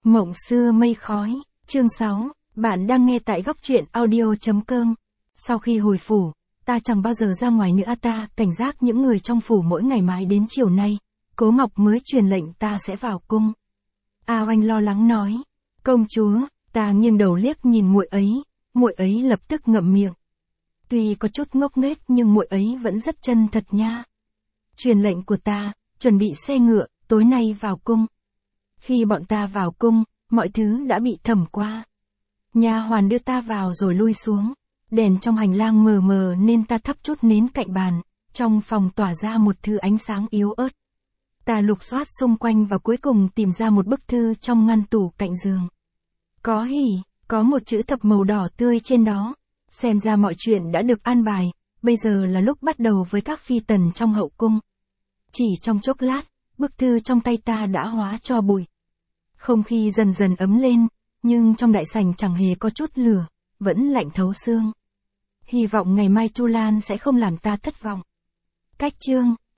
Mộng xưa mây khói, chương 6, bạn đang nghe tại góc truyện audio.com. Sau khi hồi phủ, ta chẳng bao giờ ra ngoài nữa, ta cảnh giác những người trong phủ mỗi ngày mãi đến chiều nay, Cố Ngọc mới truyền lệnh ta sẽ vào cung. A Oanh lo lắng nói, công chúa, ta nghiêng đầu liếc nhìn muội ấy lập tức ngậm miệng. Tuy có chút ngốc nghếch nhưng muội ấy vẫn rất chân thật nha. Truyền lệnh của ta, chuẩn bị xe ngựa, tối nay vào cung. Khi bọn ta vào cung, mọi thứ đã bị thẩm qua. Nha hoàn đưa ta vào rồi lui xuống. Đèn trong hành lang mờ mờ nên ta thắp chút nến cạnh bàn, trong phòng tỏa ra một thứ ánh sáng yếu ớt. Ta lục soát xung quanh và cuối cùng tìm ra một bức thư trong ngăn tủ cạnh giường. Có có một chữ thập màu đỏ tươi trên đó. Xem ra mọi chuyện đã được an bài, bây giờ là lúc bắt đầu với các phi tần trong hậu cung. Chỉ trong chốc lát, bức thư trong tay ta đã hóa tro bụi. Không khí dần dần ấm lên, nhưng trong đại sảnh chẳng hề có chút lửa, vẫn lạnh thấu xương. Hy vọng ngày mai Chu Lan sẽ không làm ta thất vọng. Cách chương